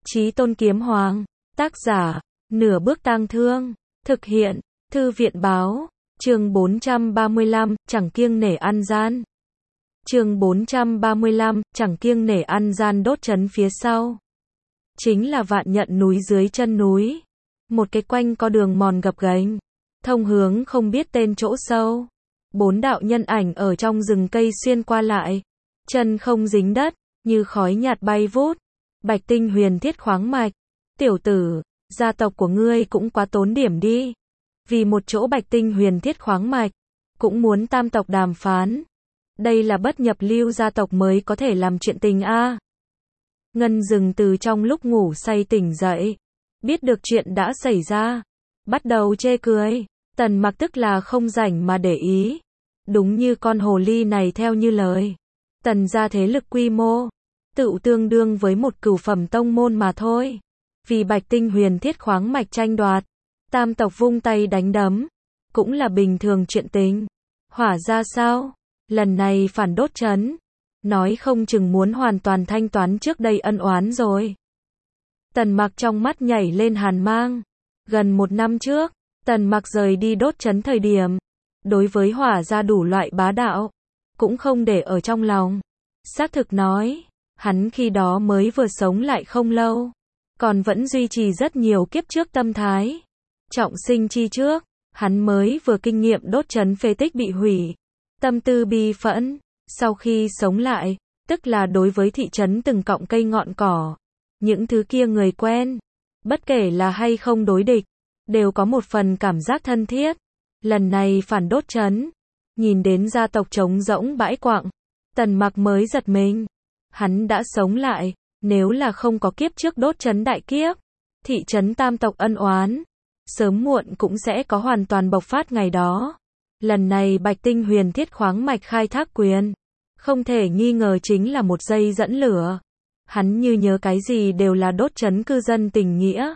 Chí Tôn Kiếm Hoàng. Tác giả, Nửa Bước Tang Thương. Thực hiện, Thư viện Báo. Chương 435, chẳng kiêng nể ăn gian. Chương 435, chẳng kiêng nể ăn gian đốt trấn phía sau. Chính là Vạn Nhận núi dưới chân núi. Một cái quanh có đường mòn gập ghềnh, thông hướng không biết tên chỗ sâu. 4 đạo nhân ảnh ở trong rừng cây xuyên qua lại. Chân không dính đất, như khói nhạt bay vút. Bạch Tinh Huyền Thiết khoáng mạch. Tiểu tử, gia tộc của ngươi cũng quá tốn điểm đi. Vì một chỗ Bạch Tinh Huyền Thiết khoáng mạch, cũng muốn tam tộc đàm phán. Đây là bất nhập lưu gia tộc mới có thể làm chuyện tình a. Ngân Dừng từ trong lúc ngủ say tỉnh dậy, biết được chuyện đã xảy ra, bắt đầu chê cười. Tần Mặc tức là không rảnh mà để ý. Đúng như con hồ ly này theo như lời, Tần gia thế lực quy mô tự tương đương với một cửu phẩm tông môn mà thôi. Vì Bạch Tinh Huyền Thiết khoáng mạch tranh đoạt, tam tộc vung tay đánh đấm, cũng là bình thường chuyện tình. Hỏa ra sao? Lần này phản đốt trấn, nói không chừng muốn hoàn toàn thanh toán trước đây ân oán rồi. Tần Mặc trong mắt nhảy lên hàn mang. Gần 1 năm trước, Tần Mặc rời đi đốt trấn thời điểm, đối với Hỏa ra đủ loại bá đạo, cũng không để ở trong lòng. Xác thực nói, hắn khi đó mới vừa sống lại không lâu, còn vẫn duy trì rất nhiều kiếp trước tâm thái. Trọng sinh chi trước, hắn mới vừa kinh nghiệm đốt trấn phế tích bị hủy, tâm tư bi phẫn. Sau khi sống lại, tức là đối với thị trấn từng cọng cây ngọn cỏ, những thứ kia người quen, bất kể là hay không đối địch, đều có một phần cảm giác thân thiết. Lần này phản đốt trấn, nhìn đến gia tộc trống rỗng bãi quạng, Tần Mặc mới giật mình. Hắn đã sống lại, nếu là không có kiếp trước đốt trấn đại kiếp, thị trấn tam tộc ân oán, sớm muộn cũng sẽ có hoàn toàn bộc phát ngày đó. Lần này Bạch Tinh Huyền Thiết khoáng mạch khai thác quyền, không thể nghi ngờ chính là một dây dẫn lửa. Hắn như nhớ cái gì đều là đốt trấn cư dân tình nghĩa.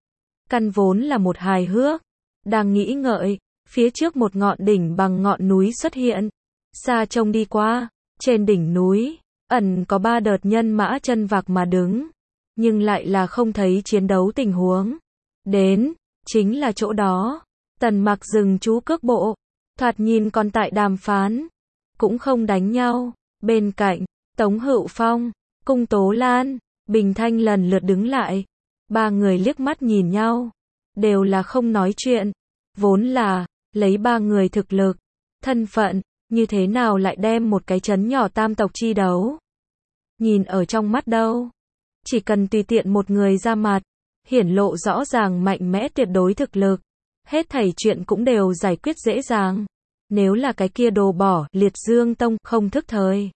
Căn vốn là một hài hước, đang nghĩ ngợi, phía trước một ngọn đỉnh bằng ngọn núi xuất hiện. Xa trông đi qua, trên đỉnh núi, ẩn có 3 đợt nhân mã chân vạc mà đứng, nhưng lại là không thấy chiến đấu tình huống. Đến, chính là chỗ đó. Tần Mặc dừng chú cước bộ, thoạt nhìn còn tại đàm phán, cũng không đánh nhau. Bên cạnh, Tống Hữu Phong, Cung Tố Lan, Bình Thanh lần lượt đứng lại. 3 người liếc mắt nhìn nhau, đều là không nói chuyện. Vốn là, lấy 3 người thực lực, thân phận, như thế nào lại đem một cái trấn nhỏ tam tộc chi đấu. Nhìn ở trong mắt đâu, chỉ cần tùy tiện một người ra mặt, hiển lộ rõ ràng mạnh mẽ tuyệt đối thực lực, hết thảy chuyện cũng đều giải quyết dễ dàng. Nếu là cái kia đồ bỏ, Liệt Dương Tông, không thức thời,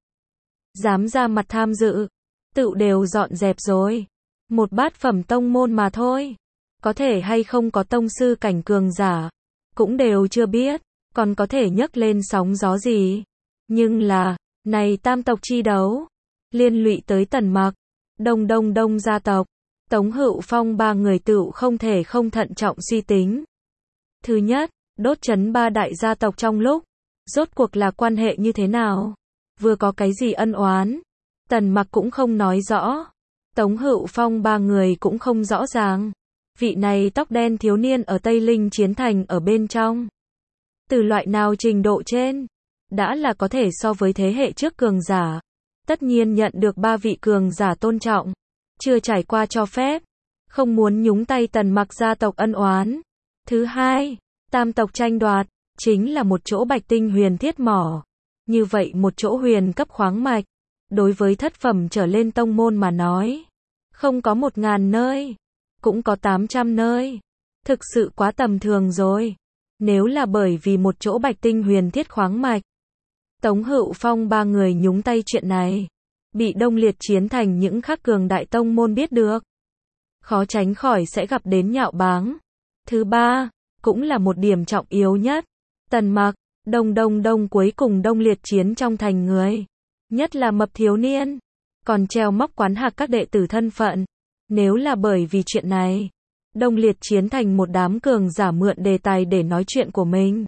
dám ra mặt tham dự, tự đều dọn dẹp rồi. Một bát phẩm tông môn mà thôi, có thể hay không có tông sư cảnh cường giả, cũng đều chưa biết, còn có thể nhấc lên sóng gió gì. Nhưng là, này tam tộc chi đấu, liên lụy tới Tần Mặc, Đông gia tộc, Tống Hữu Phong 3 người tựu không thể không thận trọng suy tính. Thứ nhất, đốt trấn 3 đại gia tộc trong lúc, rốt cuộc là quan hệ như thế nào? Vừa có cái gì ân oán? Tần Mặc cũng không nói rõ. Tống Hữu Phong 3 người cũng không rõ ràng. Vị này tóc đen thiếu niên ở Tây Linh Chiến Thành ở bên trong, từ loại nào trình độ trên, đã là có thể so với thế hệ trước cường giả. Tất nhiên nhận được 3 vị cường giả tôn trọng, chưa trải qua cho phép, không muốn nhúng tay Tần Mặc gia tộc ân oán. Thứ hai, tam tộc tranh đoạt, chính là một chỗ Bạch Tinh Huyền Thiết mỏ. Như vậy một chỗ huyền cấp khoáng mạch, đối với thất phẩm trở lên tông môn mà nói, không có 1000 nơi, cũng có 800 nơi. Thực sự quá tầm thường rồi. Nếu là bởi vì một chỗ Bạch Tinh Huyền Thiết khoáng mạch, Tống Hữu Phong 3 người nhúng tay chuyện này, bị Đông Liệt Chiến Thành những khác cường đại tông môn biết được, khó tránh khỏi sẽ gặp đến nhạo báng. Thứ ba, cũng là một điểm trọng yếu nhất, Tần Mặc, Đông cuối cùng Đông Liệt Chiến trong thành người, nhất là mập thiếu niên, còn treo móc quán hạc các đệ tử thân phận. Nếu là bởi vì chuyện này, Đông Liệt Chiến Thành một đám cường giả mượn đề tài để nói chuyện của mình,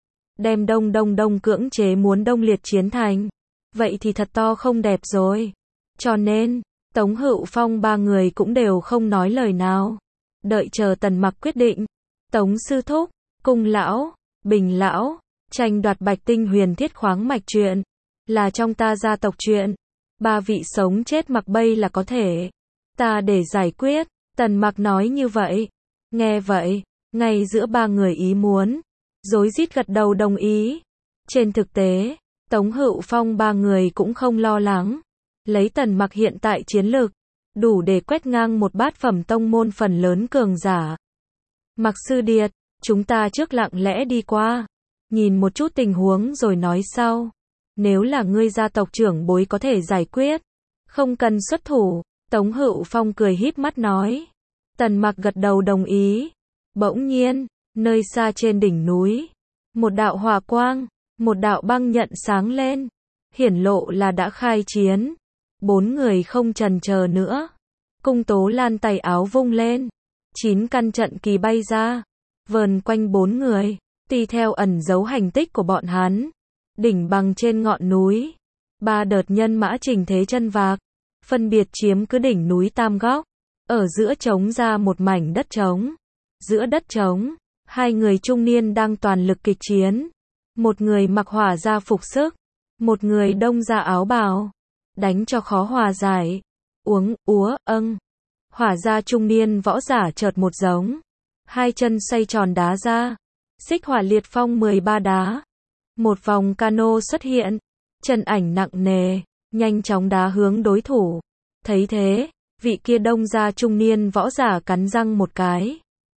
đem Đông cưỡng chế muốn Đông Liệt Chiến Thành, vậy thì thật to không đẹp rồi. Cho nên, Tống Hữu Phong ba người cũng đều không nói lời nào. Đợi chờ Tần Mặc quyết định. Tống sư thúc, Cung lão, Bình lão, tranh đoạt Bạch Tinh Huyền Thiết khoáng mạch chuyện, là trong ta gia tộc chuyện. Ba vị sống chết mặc bay là có thể. Ta để giải quyết. Tần Mặc nói như vậy. Nghe vậy, ngay giữa ba người ý muốn, rối rít gật đầu đồng ý. Trên thực tế, Tống Hữu Phong ba người cũng không lo lắng. Lấy Tần Mặc hiện tại chiến lực, đủ để quét ngang một bát phẩm tông môn phần lớn cường giả. Mặc sư điệt, chúng ta trước lặng lẽ đi qua, nhìn một chút tình huống rồi nói sau. Nếu là ngươi gia tộc trưởng bối có thể giải quyết, không cần xuất thủ. Tống Hữu Phong cười híp mắt nói. Tần Mặc gật đầu đồng ý. Bỗng nhiên, nơi xa trên đỉnh núi, một đạo hỏa quang, một đạo băng nhận sáng lên, hiển lộ là đã khai chiến. Bốn người không chần chờ nữa. Cung Tố Lan tay áo vung lên, 9 căn trận kỳ bay ra, vờn quanh bốn người, tùy theo ẩn dấu hành tích của bọn hắn. Đỉnh bằng trên ngọn núi, 3 đợt nhân mã chỉnh thế chân vạc, phân biệt chiếm cứ đỉnh núi tam góc. Ở giữa trống ra một mảnh đất trống. Giữa đất trống, 2 người trung niên đang toàn lực kịch chiến. Một người mặc hỏa gia phục sức, một người đông gia áo bào. Đánh cho khó hòa giải. Uống, úa, âng. Hỏa gia trung niên võ giả chợt một giống. 2 chân xoay tròn đá ra. Xích hỏa liệt phong 13 đá. Một vòng cano xuất hiện. Chân ảnh nặng nề, nhanh chóng đá hướng đối thủ. Thấy thế, vị kia đông gia trung niên võ giả cắn răng một cái.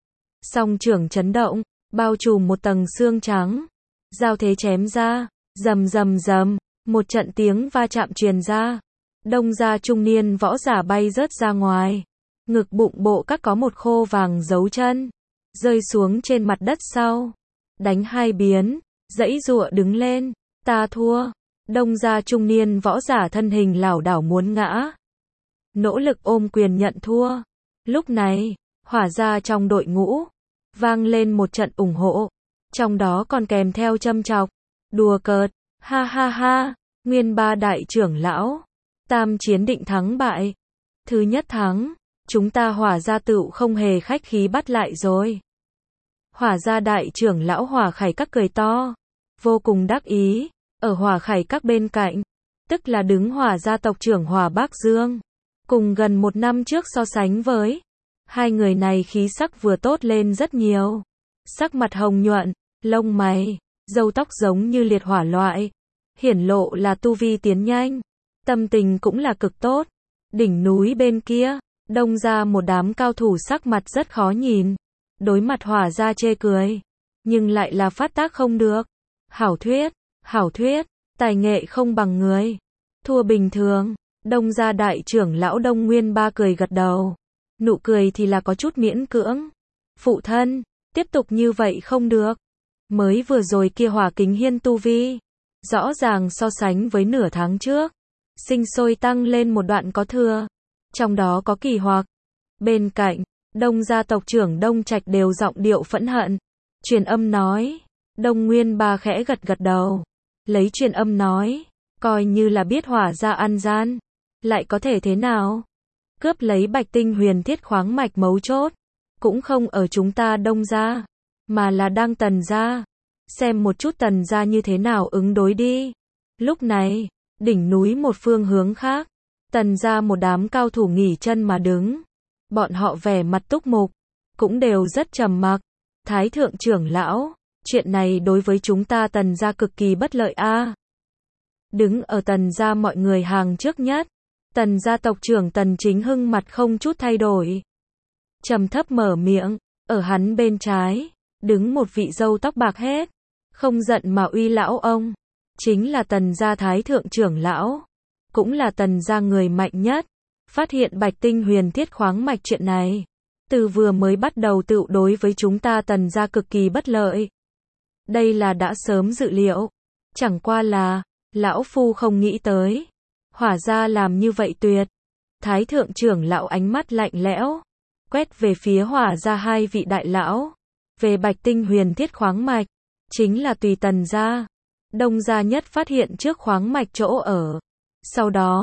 Song trưởng chấn động, bao trùm một tầng xương trắng. Giao thế chém ra, rầm rầm rầm, một trận tiếng va chạm truyền ra. Đông gia trung niên võ giả bay rớt ra ngoài. Ngực bụng bộ các có một khô vàng dấu chân, rơi xuống trên mặt đất sau. Đánh hai biến, giãy giụa đứng lên. Ta thua. Đông gia trung niên võ giả thân hình lảo đảo muốn ngã. Nỗ lực ôm quyền nhận thua. Lúc này, hỏa gia trong đội ngũ vang lên một trận ủng hộ, trong đó còn kèm theo châm chọc, đùa cợt, ha ha ha, Nguyên Ba đại trưởng lão, tam chiến định thắng bại. Thứ nhất thắng, chúng ta hỏa gia tựu không hề khách khí bắt lại rồi. Hỏa gia đại trưởng lão Hỏa Khải Các cười to, vô cùng đắc ý. Ở Hỏa Khải Các bên cạnh, tức là đứng Hỏa gia tộc trưởng Hỏa Bác Dương. Cùng gần 1 năm trước so sánh với, hai người này khí sắc vừa tốt lên rất nhiều. Sắc mặt hồng nhuận, lông mày, râu tóc giống như liệt hỏa loại. Hiển lộ là tu vi tiến nhanh. Tâm tình cũng là cực tốt. Đỉnh núi bên kia, đông ra một đám cao thủ sắc mặt rất khó nhìn. Đối mặt Hỏa gia chê cười, nhưng lại là phát tác không được. Hảo thuyết, tài nghệ không bằng người. Thua bình thường. Đông gia đại trưởng lão Đông Nguyên Ba cười gật đầu. Nụ cười thì là có chút miễn cưỡng. Phụ thân, tiếp tục như vậy không được. Mới vừa rồi kia Hỏa Kính Hiên tu vi, rõ ràng so sánh với nửa tháng trước, sinh sôi tăng lên một đoạn có thừa. Trong đó có kỳ hoặc. Bên cạnh, Đông gia tộc trưởng Đông Trạch đều giọng điệu phẫn hận. Truyền âm nói. Đông Nguyên Ba khẽ gật gật đầu. Lấy truyền âm nói. Coi như là biết Hỏa gia ăn gian. Lại có thể thế nào? Cướp lấy Bạch Tinh Huyền Thiết khoáng mạch mấu chốt. Cũng không ở chúng ta Đông gia, mà là đang Tần gia. Xem một chút Tần gia như thế nào ứng đối đi. Lúc này, đỉnh núi một phương hướng khác. Tần gia một đám cao thủ nghỉ chân mà đứng. Bọn họ vẻ mặt túc mục, cũng đều rất trầm mặc. Thái thượng trưởng lão, chuyện này đối với chúng ta Tần gia cực kỳ bất lợi a. Đứng ở Tần gia mọi người hàng trước nhất, Tần gia tộc trưởng Tần Chính Hưng mặt không chút thay đổi. Trầm thấp mở miệng, ở hắn bên trái, đứng một vị râu tóc bạc hết, không giận mà uy lão ông. Chính là Tần gia thái thượng trưởng lão, cũng là Tần gia người mạnh nhất. Phát hiện Bạch Tinh Huyền Thiết khoáng mạch chuyện này, từ vừa mới bắt đầu tự đối với chúng ta Tần gia cực kỳ bất lợi. Đây là đã sớm dự liệu, chẳng qua là, lão phu không nghĩ tới. Hỏa gia làm như vậy tuyệt. Thái thượng trưởng lão ánh mắt lạnh lẽo, quét về phía Hỏa gia hai vị đại lão. Về Bạch Tinh Huyền Thiết khoáng mạch, chính là tùy Tần gia, Đông gia nhất phát hiện trước khoáng mạch chỗ ở. Sau đó,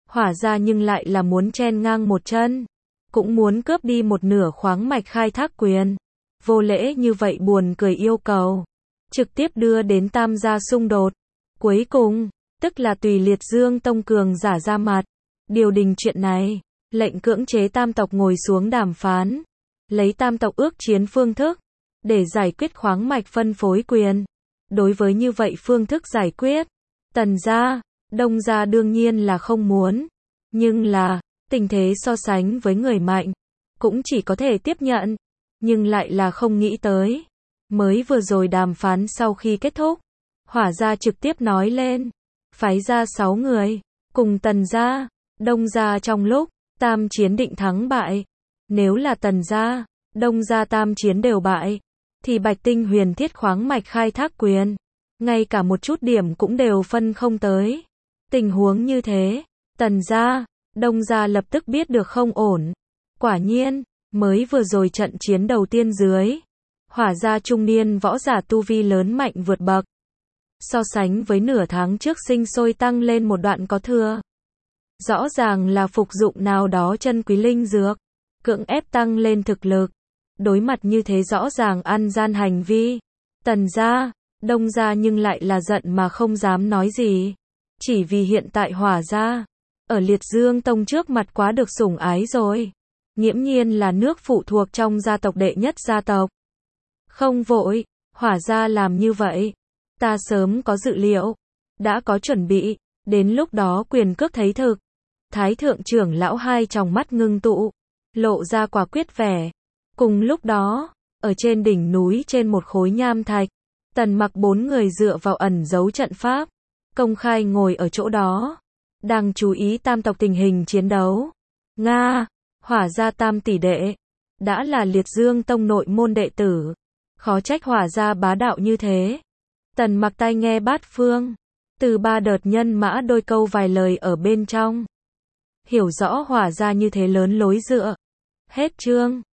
Hỏa gia nhưng lại là muốn chen ngang một chân, cũng muốn cướp đi một nửa khoáng mạch khai thác quyền. Vô lễ như vậy buồn cười yêu cầu, trực tiếp đưa đến tam gia xung đột. Cuối cùng, tức là tùy Liệt Dương Tông cường giả ra mặt, điều đình chuyện này, lệnh cưỡng chế tam tộc ngồi xuống đàm phán, lấy tam tộc ước chiến phương thức, để giải quyết khoáng mạch phân phối quyền. Đối với như vậy phương thức giải quyết, Tần gia, Đông gia đương nhiên là không muốn, nhưng là, tình thế so sánh với người mạnh, cũng chỉ có thể tiếp nhận, nhưng lại là không nghĩ tới. Mới vừa rồi đàm phán sau khi kết thúc, Hỏa gia trực tiếp nói lên, phái ra 6 người, cùng Tần gia, Đông gia trong lúc tam chiến định thắng bại. Nếu là Tần gia, Đông gia tam chiến đều bại, thì Bạch Tinh Huyền Thiết khoáng mạch khai thác quyền, ngay cả một chút điểm cũng đều phân không tới. Tình huống như thế, Tần gia, Đông gia lập tức biết được không ổn. Quả nhiên, mới vừa rồi trận chiến đầu tiên dưới, Hỏa gia trung niên võ giả tu vi lớn mạnh vượt bậc. So sánh với nửa tháng trước sinh sôi tăng lên một đoạn có thừa. Rõ ràng là phục dụng nào đó chân quý linh dược, cưỡng ép tăng lên thực lực. Đối mặt như thế rõ ràng ăn gian hành vi, Tần gia, Đông gia nhưng lại là giận mà không dám nói gì. Chỉ vì hiện tại Hỏa gia, ở Liệt Dương Tông trước mặt quá được sủng ái rồi. Nghiễm nhiên là nước phụ thuộc trong gia tộc đệ nhất gia tộc. Không vội, Hỏa gia làm như vậy, ta sớm có dự liệu, đã có chuẩn bị, đến lúc đó quyền cước thấy thực. Thái thượng trưởng lão hai tròng mắt ngưng tụ, lộ ra quả quyết vẻ. Cùng lúc đó, ở trên đỉnh núi trên một khối nham thạch, Tần Mặc 4 người dựa vào ẩn giấu trận pháp, công khai ngồi ở chỗ đó, đang chú ý tam tộc tình hình chiến đấu. Nga, Hỏa gia tam tỷ đệ, đã là Liệt Dương Tông nội môn đệ tử, khó trách Hỏa gia bá đạo như thế. Tần Mặc tai nghe bát phương, từ 3 đợt nhân mã đôi câu vài lời ở bên trong, hiểu rõ Hỏa gia như thế lớn lối dựa. Hết chương.